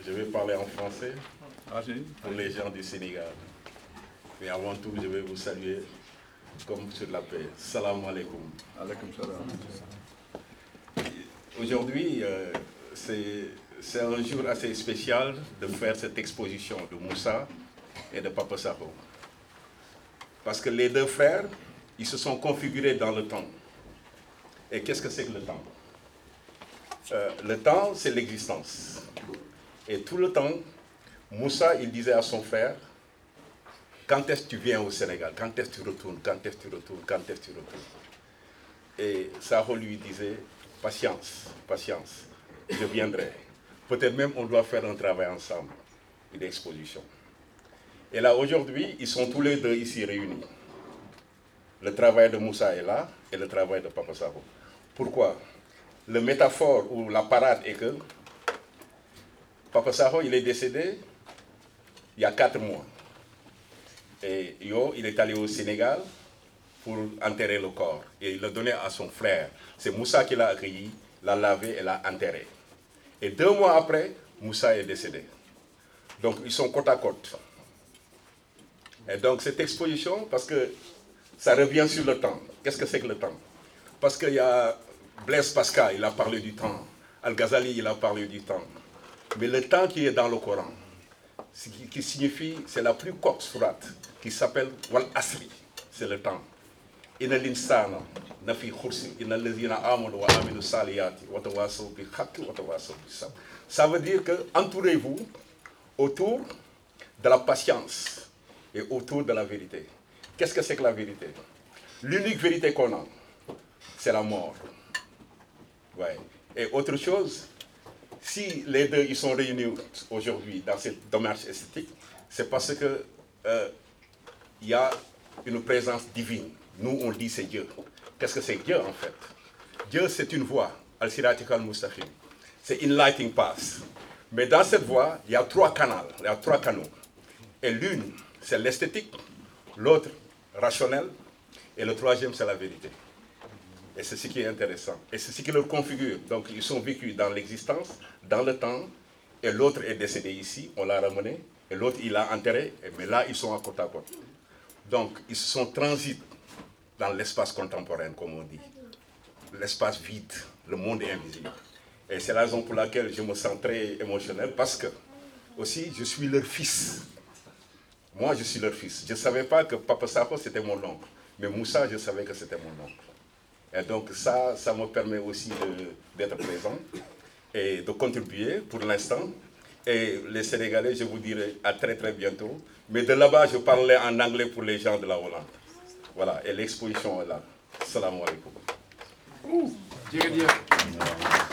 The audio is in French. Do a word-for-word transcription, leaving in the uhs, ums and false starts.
je vais parler en français pour les gens du Sénégal. Mais avant tout, je vais vous saluer comme sur la paix. Salam alaikum. Aujourd'hui, euh, c'est un jour assez spécial de faire cette exposition de Moussa et de Papa Sakho. Parce que les deux frères, ils se sont configurés dans le temps. Et qu'est-ce que c'est que le temps? euh, Le temps, c'est l'existence. Et tout le temps, Moussa, il disait à son frère, quand est-ce que tu viens au Sénégal? Quand est-ce que tu retournes? Quand est-ce que tu retournes? Quand est-ce que tu retournes? Et Sakho lui disait, patience, patience, je viendrai. Peut-être même on doit faire un travail ensemble, une exposition. Et là, aujourd'hui, ils sont tous les deux ici réunis. Le travail de Moussa est là et le travail de Papa Sakho. Pourquoi? Le métaphore ou la parade est que Papa Sakho, il est décédé il y a quatre mois. Et Yo, il est allé au Sénégal pour enterrer le corps. Et il l'a donné à son frère. C'est Moussa qui l'a accueilli, l'a lavé et l'a enterré. Et deux mois après, Moussa est décédé. Donc, ils sont côte à côte. Et donc, cette exposition, parce que ça revient sur le temps. Qu'est-ce que c'est que le temps? Parce qu'il y a Blaise Pascal, il a parlé du temps. Al-Ghazali, il a parlé du temps. Mais le temps qui est dans le Coran, ce qui, qui signifie, c'est la plus courte sourate, qui s'appelle Wal Asri, c'est le temps. Inna l'insana nafi khursi, inna allazina amanu wa aminu saliyati, wa tawasaw bil haqqi wa tawasaw bis sabr. Ça veut dire que entourez-vous autour de la patience et autour de la vérité. Qu'est-ce que c'est que la vérité? L'unique vérité qu'on a, c'est la mort. Ouais. Et autre chose, si les deux ils sont réunis aujourd'hui dans cette démarche esthétique, c'est parce que euh, il y a une présence divine. Nous, on dit c'est Dieu. Qu'est-ce que c'est Dieu en fait? Dieu, c'est une voie, al-siratikal mustaqim. C'est une lighting path. Mais dans cette voie, il y a trois canaux. Il y a trois canaux. Et l'une, c'est l'esthétique, l'autre, rationnel, et le troisième, c'est la vérité. Et c'est ce qui est intéressant. Et c'est ce qui leur configure. Donc, ils sont vécus dans l'existence, dans le temps, et l'autre est décédé ici, on l'a ramené, et l'autre, il l'a enterré, mais là, ils sont à côte à côte. Donc, ils se sont transités dans l'espace contemporain, comme on dit. L'espace vide, le monde est invisible. Et c'est la raison pour laquelle je me sens très émotionnel, parce que, aussi, je suis leur fils. Moi, je suis leur fils. Je ne savais pas que Papa Sakho, c'était mon oncle. Mais Moussa, je savais que c'était mon oncle. Et donc ça, ça me permet aussi d'être présent et de contribuer pour l'instant. Et les Sénégalais, je vous dirai à très très bientôt. Mais de là-bas, je parlais en anglais pour les gens de la Hollande. Voilà, et l'exposition est là. Salam alaikum.